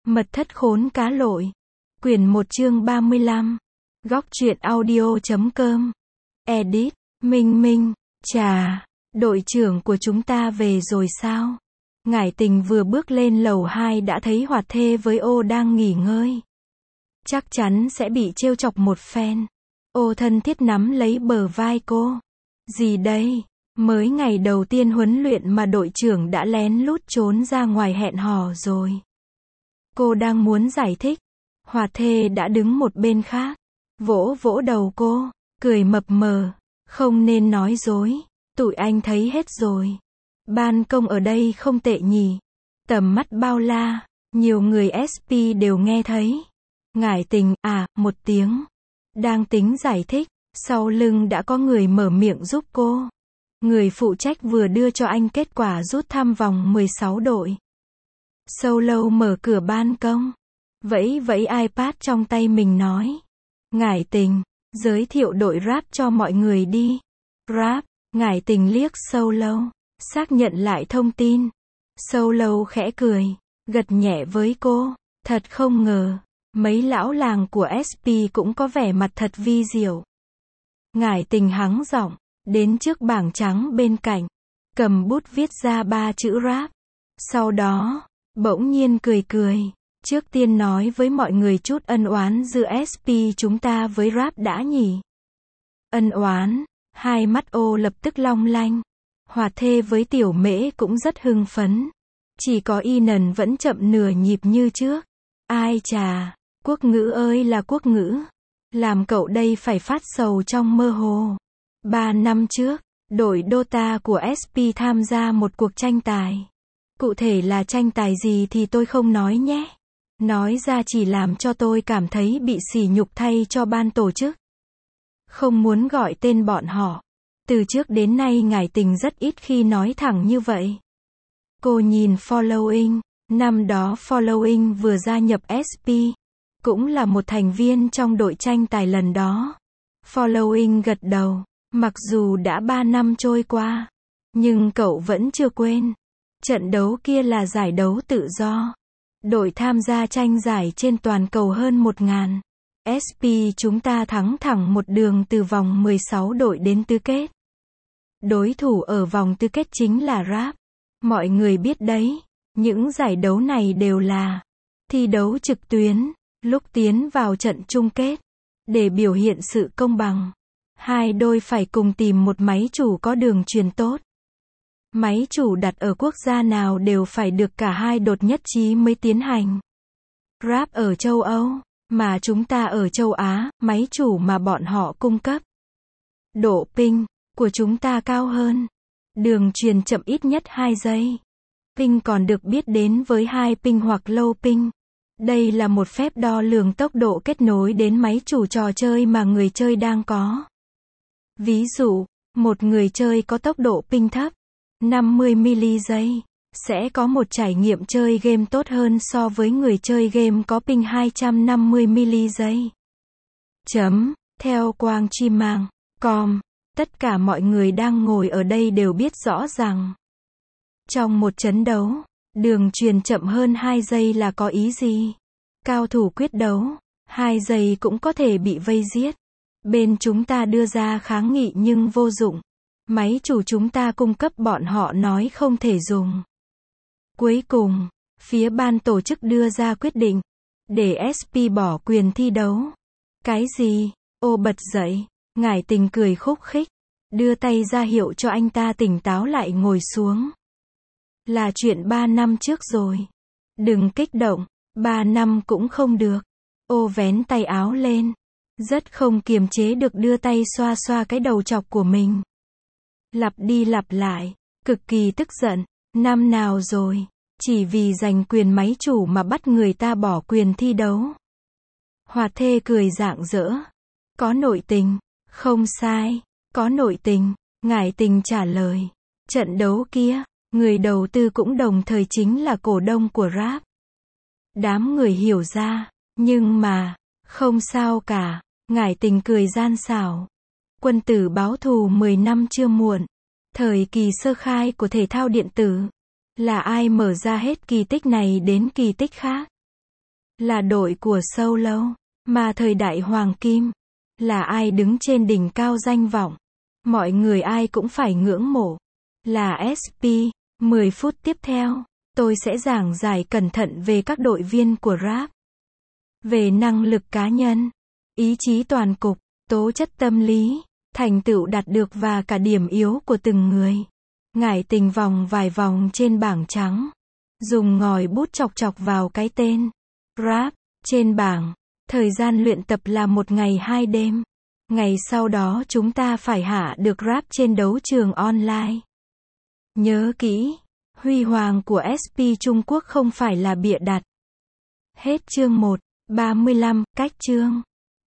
Mật thất khốn cá lội. Quyển 1 chương 35. Góc truyện audio.com. Edit. Minh Minh. Chà, đội trưởng của chúng ta về rồi sao? Ngải Tình vừa bước lên lầu 2 đã thấy Hoạt Thê với Ô đang nghỉ ngơi. Chắc chắn sẽ bị trêu chọc một phen. Ô thân thiết nắm lấy bờ vai cô. Gì đây? Mới ngày đầu tiên huấn luyện mà đội trưởng đã lén lút trốn ra ngoài hẹn hò rồi. Cô đang muốn giải thích. Hoạt Thê đã đứng một bên khác. Vỗ vỗ đầu cô. Cười mập mờ. Không nên nói dối. Tụi anh thấy hết rồi. Ban công ở đây không tệ nhỉ. Tầm mắt bao la. Nhiều người SP đều nghe thấy. Ngải Tình, một tiếng. Đang tính giải thích. Sau lưng đã có người mở miệng giúp cô. Người phụ trách vừa đưa cho anh kết quả rút thăm vòng 16 đội. Solo mở cửa ban công. Vẫy vẫy iPad trong tay mình nói. Ngải Tình, giới thiệu đội rap cho mọi người đi. Rap. Ngải Tình liếc Solo. Xác nhận lại thông tin. Solo khẽ cười. Gật nhẹ với cô. Thật không ngờ. Mấy lão làng của SP cũng có vẻ mặt thật vi diệu. Ngải Tình hắng giọng. Đến trước bảng trắng bên cạnh. Cầm bút viết ra 3 chữ rap. Sau đó, bỗng nhiên cười cười. Trước tiên nói với mọi người chút ân oán giữa SP chúng ta với rap đã nhỉ. Ân oán. Hai mắt Ô lập tức long lanh. Hoạt Thê với Tiểu Mễ cũng rất hưng phấn. Chỉ có Inan vẫn chậm nửa nhịp như trước. Ai chà, quốc ngữ ơi là quốc ngữ. Làm cậu đây phải phát sầu trong mơ hồ. 3 năm trước, đội Dota của SP tham gia một cuộc tranh tài. Cụ thể là tranh tài gì thì tôi không nói nhé. Nói ra chỉ làm cho tôi cảm thấy bị sỉ nhục thay cho ban tổ chức. Không muốn gọi tên bọn họ. Từ trước đến nay Ngải Tình rất ít khi nói thẳng như vậy. Cô nhìn Following. Năm đó Following vừa gia nhập SP. Cũng là một thành viên trong đội tranh tài lần đó. Following gật đầu. Mặc dù đã 3 năm trôi qua. Nhưng cậu vẫn chưa quên. Trận đấu kia là giải đấu tự do. Đội tham gia tranh giải trên toàn cầu hơn 1.000. SP chúng ta thắng thẳng một đường từ vòng 16 đội đến tứ kết. Đối thủ ở vòng tứ kết chính là rap. Mọi người biết đấy, những giải đấu này đều là thi đấu trực tuyến. Lúc tiến vào trận chung kết, để biểu hiện sự công bằng, hai đôi phải cùng tìm một máy chủ có đường truyền tốt. Máy chủ đặt ở quốc gia nào đều phải được cả hai đột nhất trí mới tiến hành. Rap ở châu Âu, mà chúng ta ở châu Á, máy chủ mà bọn họ cung cấp. Độ ping của chúng ta cao hơn. Đường truyền chậm ít nhất 2 giây. Ping còn được biết đến với high ping hoặc low ping. Đây là một phép đo lường tốc độ kết nối đến máy chủ trò chơi mà người chơi đang có. Ví dụ, một người chơi có tốc độ ping thấp, 50 ms, sẽ có một trải nghiệm chơi game tốt hơn so với người chơi game có ping 250 ms. Theo Quang Chi Mang.com, tất cả mọi người đang ngồi ở đây đều biết rõ rằng, trong một trận đấu, đường truyền chậm hơn 2 giây là có ý gì? Cao thủ quyết đấu, 2 giây cũng có thể bị vây giết. Bên chúng ta đưa ra kháng nghị nhưng vô dụng. Máy chủ chúng ta cung cấp bọn họ nói không thể dùng. Cuối cùng, phía ban tổ chức đưa ra quyết định, để SP bỏ quyền thi đấu. Cái gì? Ô bật dậy. Ngải Tình cười khúc khích. Đưa tay ra hiệu cho anh ta tỉnh táo lại ngồi xuống. Là chuyện 3 năm trước rồi. Đừng kích động, 3 năm cũng không được. Ô vén tay áo lên. Rất không kiềm chế được đưa tay xoa xoa cái đầu chọc của mình. Lặp đi lặp lại, cực kỳ tức giận. Năm nào rồi, chỉ vì giành quyền máy chủ mà bắt người ta bỏ quyền thi đấu. Hoạt Thê cười rạng rỡ. Có nội tình, không sai, có nội tình. Ngải Tình trả lời. Trận đấu kia, người đầu tư cũng đồng thời chính là cổ đông của rap. Đám người hiểu ra, nhưng mà, không sao cả. Ngải Tình cười gian xảo. Quân tử báo thù 10 năm chưa muộn. Thời kỳ sơ khai của thể thao điện tử. Là ai mở ra hết kỳ tích này đến kỳ tích khác. là đội của solo, mà thời đại hoàng kim, là ai đứng trên đỉnh cao danh vọng, mọi người ai cũng phải ngưỡng mộ, là SP. 10 phút tiếp theo, tôi sẽ giảng giải cẩn thận về các đội viên của rap, về năng lực cá nhân, ý chí toàn cục, tố chất tâm lý, thành tựu đạt được và cả điểm yếu của từng người. Ngải tình vòng vài vòng trên bảng trắng, dùng ngòi bút chọc chọc vào cái tên rap trên bảng. Thời gian luyện tập là 1 ngày 2 đêm. Ngày sau đó chúng ta phải hạ được rap trên đấu trường online. Nhớ kỹ, huy hoàng của SP Trung Quốc không phải là bịa đặt. Hết chương 1, 35, cách chương.